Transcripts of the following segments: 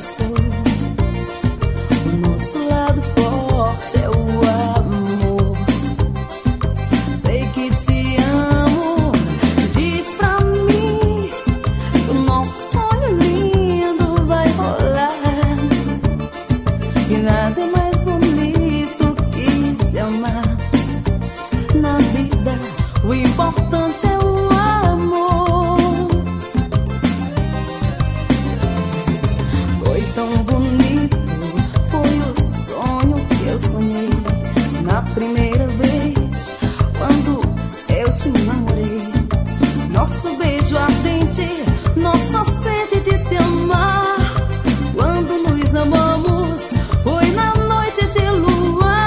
passou. O nosso lado forte é o amor. Sei que te amo. Diz pra mim que o nosso sonho lindo vai rolar. E nada é mais bonito que se amar. Na vida o importante é o amor. Foi tão bonito, foi o sonho que eu sonhei na primeira vez, quando eu te namorei. Nosso beijo ardente, nossa sede de se amar. Quando nos amamos, foi na noite de luar.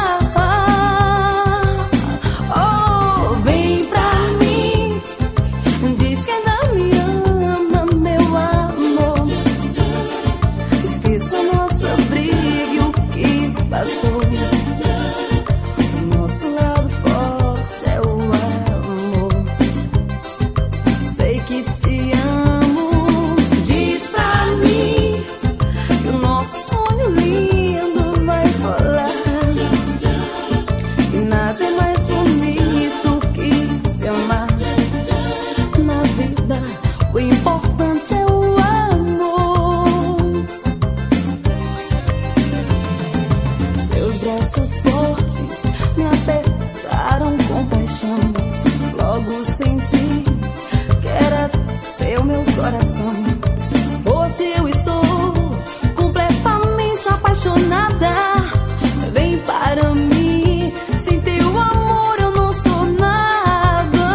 Oh, vem pra mim, diz que ainda me ama, meu amor. Esqueça nossa briga e o que passou. O nosso lado forte é o amor. Sei que te amo. Diz pra mim que o nosso sonho lindo vai rolar. E nada é mais bonito que se amar. Na vida o importante é o amor. Seus braços fortes me apertaram com paixão. Logo senti que era teu meu coração. Hoje eu estou completamente apaixonada. Vem para mim, sem teu amor eu não sou nada.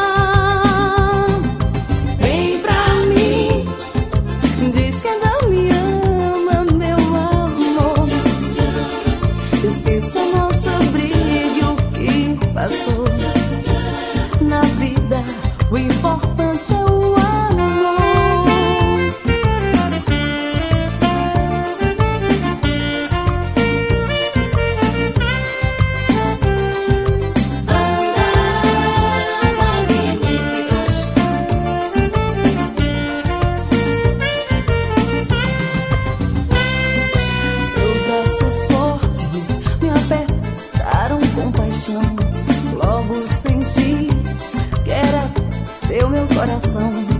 Vem pra mim, diz que ainda me ama, meu amor. Esqueça nossa briga e o que passou. Na vida o importante é o amor. Seus braços fortes me apertaram com paixão. Logo senti que era teu meu coração.